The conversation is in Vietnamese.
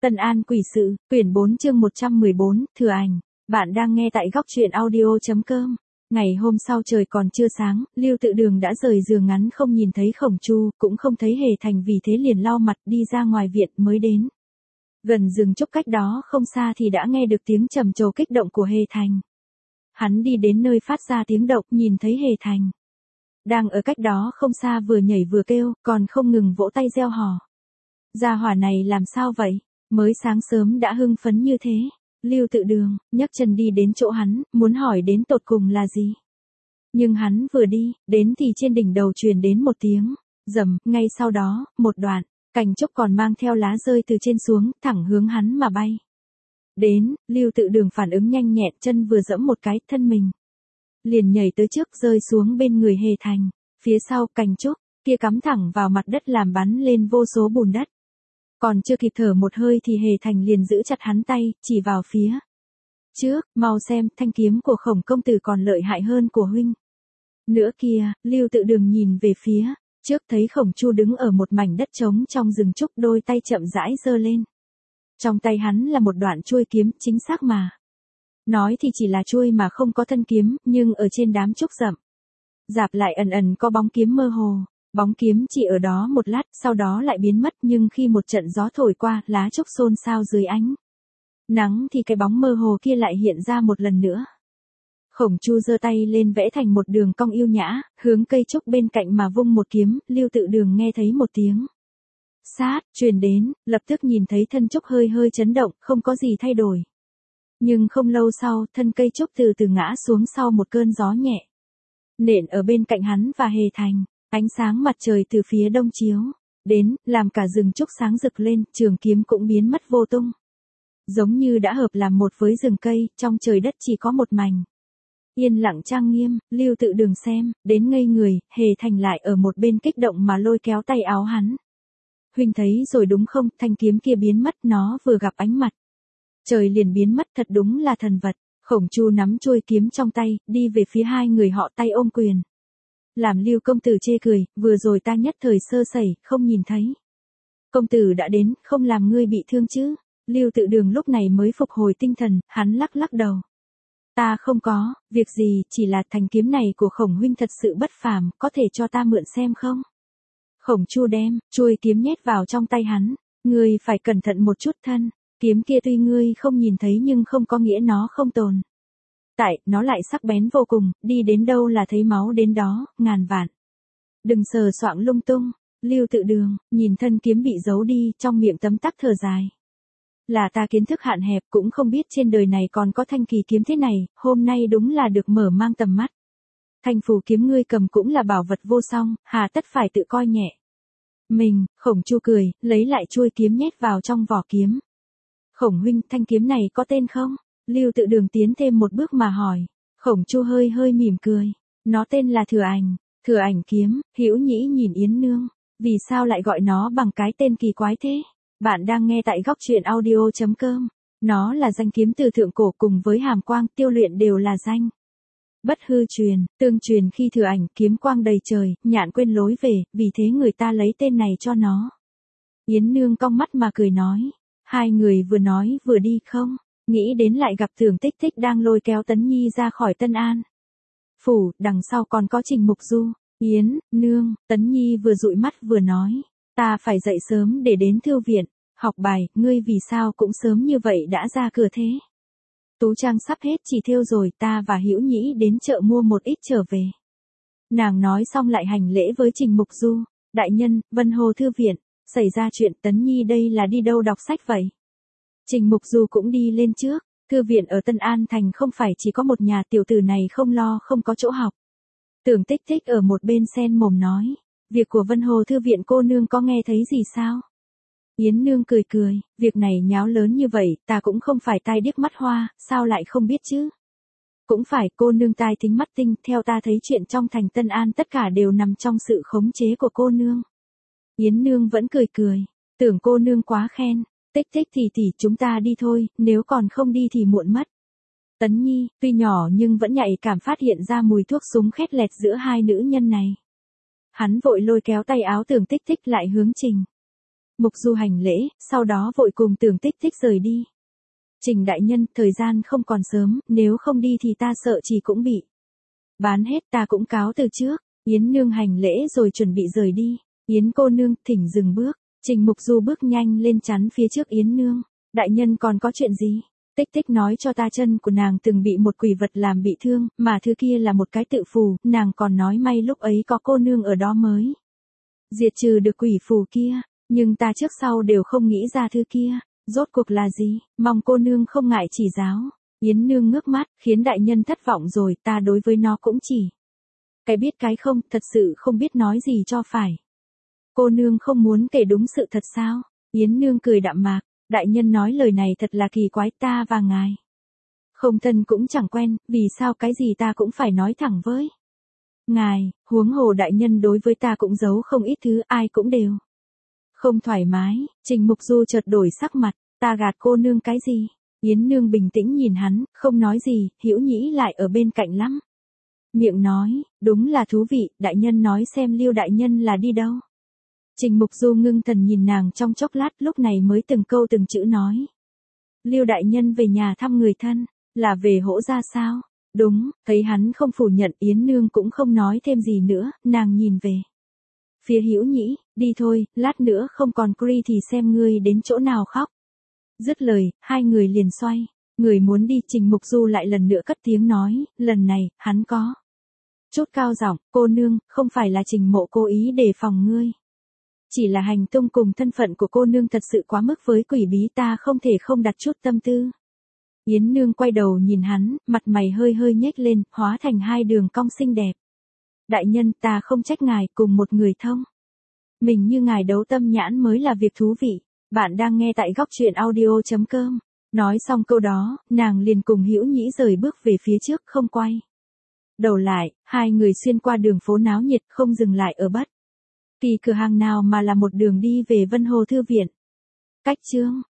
Tân An quỷ sự, quyển 4 chương 114, thừa ảnh. Bạn đang nghe tại góc truyện audio.com. Ngày hôm sau trời còn chưa sáng, Lưu Tự Đường đã rời giường ngắn không nhìn thấy Khổng Chu, cũng không thấy Hề Thành, vì thế liền lau mặt đi ra ngoài viện mới đến. Gần rừng trúc cách đó không xa thì đã nghe được tiếng trầm trồ kích động của Hề Thành. Hắn đi đến nơi phát ra tiếng động, nhìn thấy Hề Thành đang ở cách đó không xa, vừa nhảy vừa kêu, còn không ngừng vỗ tay reo hò. Gia hỏa này làm sao vậy? Mới sáng sớm đã hưng phấn như thế. Lưu Tự Đường nhấc chân đi đến chỗ hắn, muốn hỏi đến tột cùng là gì. Nhưng hắn vừa đi đến thì trên đỉnh đầu truyền đến một tiếng rầm, ngay sau đó, một đoạn cành trúc còn mang theo lá rơi từ trên xuống, thẳng hướng hắn mà bay. Đến, Lưu Tự Đường phản ứng nhanh nhẹn, chân vừa giẫm một cái, thân mình liền nhảy tới trước, rơi xuống bên người Hề Thành. Phía sau, cành trúc kia cắm thẳng vào mặt đất làm bắn lên vô số bùn đất. Còn chưa kịp thở một hơi thì Hề Thành liền giữ chặt hắn tay, chỉ vào phía trước, mau xem, thanh kiếm của Khổng công tử còn lợi hại hơn của huynh nữa kìa. Lưu Tự Đường nhìn về phía trước, thấy Khổng Chu đứng ở một mảnh đất trống trong rừng trúc, đôi tay chậm rãi giơ lên. Trong tay hắn là một đoạn chuôi kiếm, chính xác mà nói thì chỉ là chuôi mà không có thân kiếm, nhưng ở trên đám trúc rậm rạp lại ẩn ẩn có bóng kiếm mơ hồ. Bóng kiếm chỉ ở đó một lát, sau đó lại biến mất, nhưng khi một trận gió thổi qua, lá trúc xôn xao dưới ánh nắng thì cái bóng mơ hồ kia lại hiện ra một lần nữa. Khổng Chu giơ tay lên vẽ thành một đường cong yêu nhã, hướng cây trúc bên cạnh mà vung một kiếm. Lưu Tự Đường nghe thấy một tiếng sát truyền đến, lập tức nhìn thấy thân trúc hơi hơi chấn động, không có gì thay đổi. Nhưng không lâu sau, thân cây trúc từ từ ngã xuống sau một cơn gió nhẹ nện ở bên cạnh hắn và Hề Thành. Ánh sáng mặt trời từ phía đông chiếu đến, làm cả rừng trúc sáng rực lên, trường kiếm cũng biến mất vô tung. Giống như đã hợp làm một với rừng cây, trong trời đất chỉ có một mảnh yên lặng trang nghiêm. Lưu Tự Đường xem đến ngây người, Hề Thành lại ở một bên kích động mà lôi kéo tay áo hắn. Huynh thấy rồi đúng không, thanh kiếm kia biến mất, nó vừa gặp ánh mặt trời liền biến mất, thật đúng là thần vật. Khổng Chu nắm chuôi kiếm trong tay, đi về phía hai người họ, tay ôm quyền. Làm Lưu công tử chê cười, vừa rồi ta nhất thời sơ sẩy, không nhìn thấy. Công tử đã đến, không làm ngươi bị thương chứ? Lưu Tự Đường lúc này mới phục hồi tinh thần, hắn lắc lắc đầu. Ta không có, việc gì, chỉ là thanh kiếm này của Khổng huynh thật sự bất phàm, có thể cho ta mượn xem không? Khổng Chu đem chuôi kiếm nhét vào trong tay hắn. Ngươi phải cẩn thận một chút thân, kiếm kia tuy ngươi không nhìn thấy nhưng không có nghĩa nó không tồn tại, nó lại sắc bén vô cùng, đi đến đâu là thấy máu đến đó, ngàn vạn đừng sờ soạng lung tung. Lưu Tự Đường nhìn thân kiếm bị giấu đi, trong miệng tấm tắc thở dài. Là ta kiến thức hạn hẹp, cũng không biết trên đời này còn có thanh kỳ kiếm thế này, hôm nay đúng là được mở mang tầm mắt. Thanh phù kiếm ngươi cầm cũng là bảo vật vô song, hà tất phải tự coi nhẹ mình. Khổng Chu cười, lấy lại chuôi kiếm nhét vào trong vỏ kiếm. Khổng huynh, thanh kiếm này có tên không? Lưu Tự Đường tiến thêm một bước mà hỏi. Khổng Chu hơi hơi mỉm cười. Nó tên là Thừa Ảnh. Thừa Ảnh kiếm. Hữu Nhĩ nhìn Yến Nương. Vì sao lại gọi nó bằng cái tên kỳ quái thế? Bạn đang nghe tại góc truyện audio.com. Nó là danh kiếm từ thượng cổ, cùng với Hàm Quang, Tiêu Luyện đều là danh bất hư truyền, tương truyền khi Thừa Ảnh kiếm quang đầy trời, nhạn quên lối về, vì thế người ta lấy tên này cho nó. Yến Nương cong mắt mà cười nói. Hai người vừa nói vừa đi, không nghĩ đến lại gặp Tưởng Tích Tích đang lôi kéo Tấn Nhi ra khỏi Tân An phủ, đằng sau còn có Trình Mục Du. Yến Nương, Tấn Nhi vừa dụi mắt vừa nói. Ta phải dậy sớm để đến thư viện học bài, ngươi vì sao cũng sớm như vậy đã ra cửa thế? Tú trang sắp hết chỉ thêu rồi, ta và Hữu Nhĩ đến chợ mua một ít trở về. Nàng nói xong lại hành lễ với Trình Mục Du. Đại nhân, Vân Hồ thư viện xảy ra chuyện, Tấn Nhi đây là đi đâu đọc sách vậy? Trình Mục Du cũng đi lên trước. Thư viện ở Tân An Thành không phải chỉ có một nhà, tiểu tử này không lo không có chỗ học. Tưởng Tích Tích ở một bên sen mồm nói. Việc của Vân Hồ thư viện cô nương có nghe thấy gì sao? Yến Nương cười cười. Việc này nháo lớn như vậy, ta cũng không phải tai điếc mắt hoa, sao lại không biết chứ? Cũng phải, cô nương tai thính mắt tinh, theo ta thấy chuyện trong thành Tân An tất cả đều nằm trong sự khống chế của cô nương. Yến Nương vẫn cười cười. Tưởng cô nương quá khen. Tích Tích tỷ, chúng ta đi thôi, nếu còn không đi thì muộn mất. Tấn Nhi, tuy nhỏ nhưng vẫn nhạy cảm phát hiện ra mùi thuốc súng khét lẹt giữa hai nữ nhân này. Hắn vội lôi kéo tay áo Tưởng Tích Tích lại hướng Trình Mục Du hành lễ, sau đó vội cùng Tưởng Tích Tích rời đi. Trình đại nhân, thời gian không còn sớm, nếu không đi thì ta sợ chỉ cũng bị bán hết, ta cũng cáo từ trước. Yến nương hành lễ rồi chuẩn bị rời đi. Yến cô nương, thỉnh dừng bước. Trình Mục Du bước nhanh lên chắn phía trước Yến nương. Đại nhân còn có chuyện gì? Tích Tích nói cho ta chân của nàng từng bị một quỷ vật làm bị thương, mà thứ kia là một cái tự phù, nàng còn nói may lúc ấy có cô nương ở đó mới diệt trừ được quỷ phù kia, nhưng ta trước sau đều không nghĩ ra thứ kia, rốt cuộc là gì, mong cô nương không ngại chỉ giáo. Yến nương ngước mắt, khiến đại nhân thất vọng rồi, ta đối với nó cũng chỉ cái biết cái không, thật sự không biết nói gì cho phải. Cô nương không muốn kể đúng sự thật sao? Yến nương cười đạm mạc, đại nhân nói lời này thật là kỳ quái, ta và ngài không thân cũng chẳng quen, vì sao cái gì ta cũng phải nói thẳng với ngài, huống hồ đại nhân đối với ta cũng giấu không ít thứ, ai cũng đều không thoải mái. Trình Mục Du chợt đổi sắc mặt, ta gạt cô nương cái gì? Yến nương bình tĩnh nhìn hắn, không nói gì, Hữu Nhĩ lại ở bên cạnh lắm miệng nói, đúng là thú vị, đại nhân nói xem Lưu đại nhân là đi đâu. Trình Mục Du ngưng thần nhìn nàng trong chốc lát, lúc này mới từng câu từng chữ nói. Lưu đại nhân về nhà thăm người thân, là về Hỗ gia sao? Đúng, thấy hắn không phủ nhận, Yến nương cũng không nói thêm gì nữa, nàng nhìn về phía Hữu Nhĩ, đi thôi, lát nữa không còn Cree thì xem ngươi đến chỗ nào khóc. Dứt lời, hai người liền xoay, người muốn đi. Trình Mục Du lại lần nữa cất tiếng nói, lần này, hắn có chút cao giọng, cô nương, không phải là Trình Mộ cố ý đề phòng ngươi. Chỉ là hành tung cùng thân phận của cô nương thật sự quá mức với quỷ bí, ta không thể không đặt chút tâm tư. Yến nương quay đầu nhìn hắn, mặt mày hơi hơi nhếch lên, hóa thành hai đường cong xinh đẹp. Đại nhân, ta không trách ngài, cùng một người thông mình như ngài đấu tâm nhãn mới là việc thú vị. Bạn đang nghe tại góc truyện audio.com. Nói xong câu đó, nàng liền cùng Hữu Nhĩ rời bước về phía trước, không quay đầu lại. Hai người xuyên qua đường phố náo nhiệt, không dừng lại ở bất kỳ cửa hàng nào mà là một đường đi về Vân Hồ Thư Viện. Cách chương